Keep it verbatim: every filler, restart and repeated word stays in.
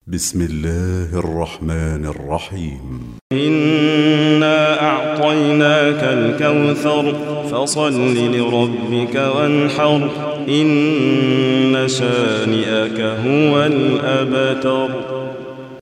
بسم الله الرحمن الرحيم. إنا أعطيناك الكوثر فصل لربك وانحر إن شانئك هو الأبتر.